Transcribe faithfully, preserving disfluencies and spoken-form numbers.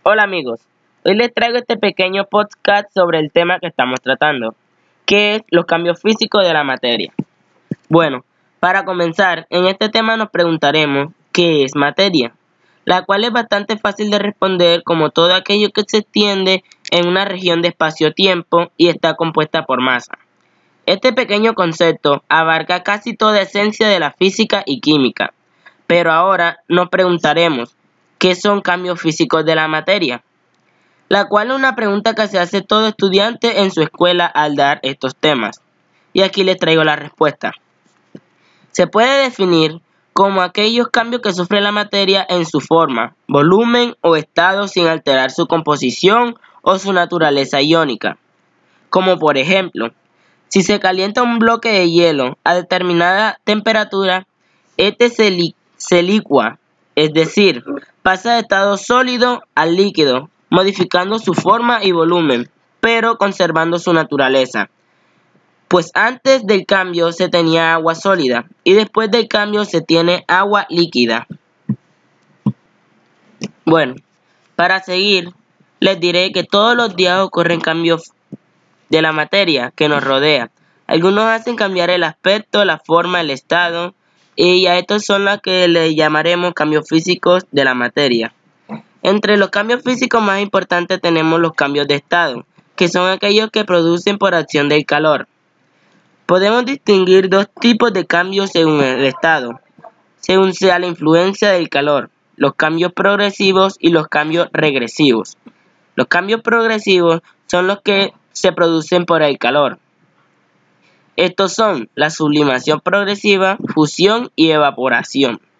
Hola amigos, hoy les traigo este pequeño podcast sobre el tema que estamos tratando, que es los cambios físicos de la materia. Bueno, para comenzar, en este tema nos preguntaremos ¿qué es materia? La cual es bastante fácil de responder como todo aquello que se extiende en una región de espacio-tiempo y está compuesta por masa. Este pequeño concepto abarca casi toda esencia de la física y química, pero ahora nos preguntaremos ¿qué son cambios físicos de la materia? La cual es una pregunta que se hace todo estudiante en su escuela al dar estos temas. Y aquí les traigo la respuesta. Se puede definir como aquellos cambios que sufre la materia en su forma, volumen o estado sin alterar su composición o su naturaleza iónica. Como por ejemplo, si se calienta un bloque de hielo a determinada temperatura, este se, li se licúa, es decir, pasa de estado sólido al líquido, modificando su forma y volumen, pero conservando su naturaleza. Pues antes del cambio se tenía agua sólida y después del cambio se tiene agua líquida. Bueno, para seguir, les diré que todos los días ocurren cambios de la materia que nos rodea. Algunos hacen cambiar el aspecto, la forma, el estado, y a estos son los que le llamaremos cambios físicos de la materia. Entre los cambios físicos más importantes tenemos los cambios de estado, que son aquellos que producen por acción del calor. Podemos distinguir dos tipos de cambios según el estado, según sea la influencia del calor, los cambios progresivos y los cambios regresivos. Los cambios progresivos son los que se producen por el calor. Estos son la sublimación progresiva, fusión y evaporación.